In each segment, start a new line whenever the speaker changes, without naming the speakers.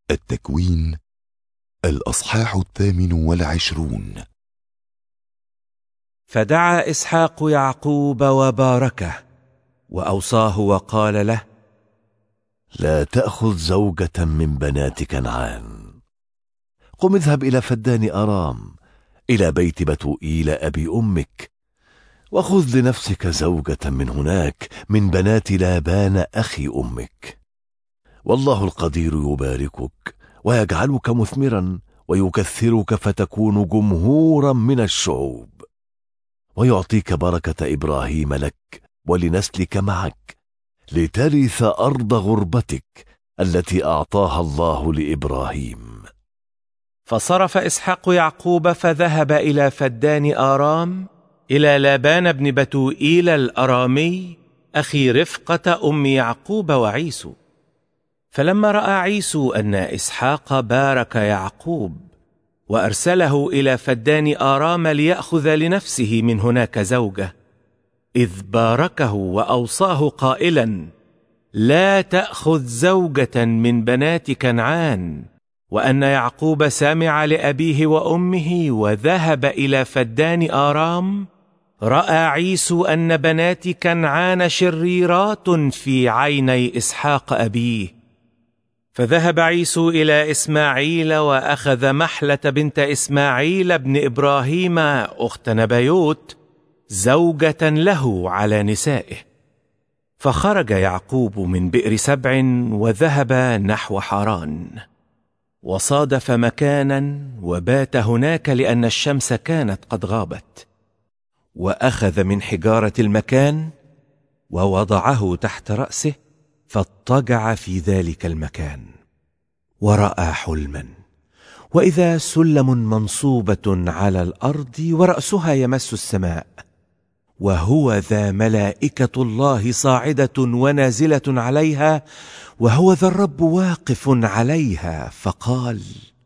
التكوين الأصحاح 28.
فدعا إسحاق يعقوب وباركه وأوصاه وقال له:
لا تأخذ زوجة من بنات كنعان. قم اذهب إلى فدان أرام إلى بيت بتوئيل أبي أمك، وخذ لنفسك زوجة من هناك من بنات لابان أخي أمك. والله القدير يباركك ويجعلك مثمرا ويكثرك فتكون جمهورا من الشعوب، ويعطيك بركة إبراهيم لك ولنسلك معك، لترث أرض غربتك التي أعطاها الله لإبراهيم.
فصرف إسحاق يعقوب فذهب إلى فدان آرام إلى لابان بن بتوئيل الأرامي أخي رفقة أم يعقوب وعيسو. فلما رأى عيسو أن إسحاق بارك يعقوب وأرسله إلى فدان آرام ليأخذ لنفسه من هناك زوجة، إذ باركه وأوصاه قائلا: لا تأخذ زوجة من بنات كنعان. وأن يعقوب سمع لأبيه وأمه وذهب إلى فدان آرام، رأى عيسو أن بنات كنعان شريرات في عيني إسحاق أبيه. فذهب عيسو إلى إسماعيل وأخذ محلة بنت إسماعيل بن إبراهيم أخت نبيوت زوجة له على نسائه. فخرج يعقوب من بئر سبع وذهب نحو حران، وصادف مكانا وبات هناك لأن الشمس كانت قد غابت. وأخذ من حجارة المكان ووضعه تحت رأسه، فاضطجع في ذلك المكان. ورأى حلما، وإذا سلم منصوبة على الأرض ورأسها يمس السماء، وهو ذا ملائكة الله صاعدة ونازلة عليها، وهو ذا الرب واقف عليها. فقال: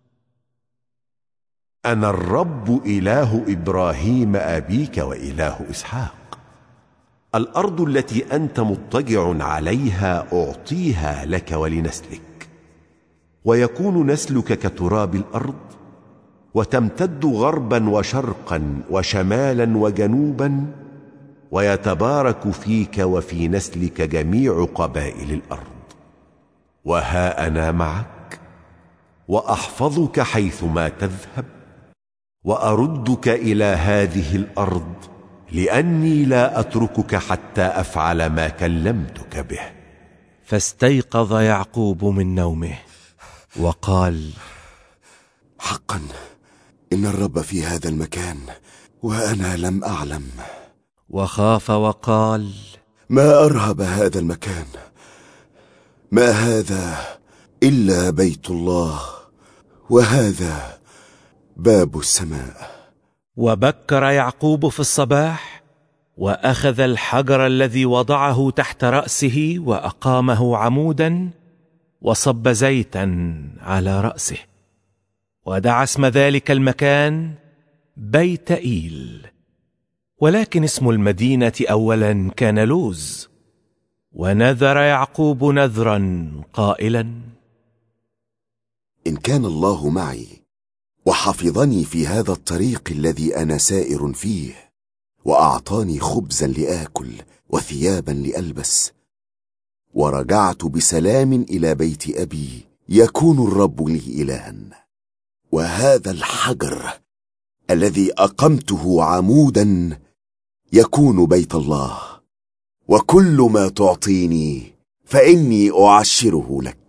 أنا الرب إله إبراهيم أبيك وإله إسحاق. الأرض التي أنت مضطجع عليها أعطيها لك ولنسلك، ويكون نسلك كتراب الأرض، وتمتد غربا وشرقا وشمالا وجنوبا، ويتبارك فيك وفي نسلك جميع قبائل الأرض. وها أنا معك، وأحفظك حيثما تذهب، وأردك إلى هذه الأرض، لأني لا أتركك حتى أفعل ما كلمتك به.
فاستيقظ يعقوب من نومه وقال:
حقا إن الرب في هذا المكان وأنا لم أعلم.
وخاف وقال:
ما أرهب هذا المكان، ما هذا إلا بيت الله، وهذا باب السماء.
وبكر يعقوب في الصباح، وأخذ الحجر الذي وضعه تحت رأسه وأقامه عمودا، وصب زيتا على رأسه، ودعا اسم ذلك المكان بيت إيل. ولكن اسم المدينة أولا كان لوز. ونذر يعقوب نذرا قائلا:
إن كان الله معي وحفظني في هذا الطريق الذي أنا سائر فيه، وأعطاني خبزا لآكل وثيابا لألبس، ورجعت بسلام إلى بيت أبي، يكون الرب لي إلها، وهذا الحجر الذي أقمته عمودا يكون بيت الله، وكل ما تعطيني فإني أعشره لك.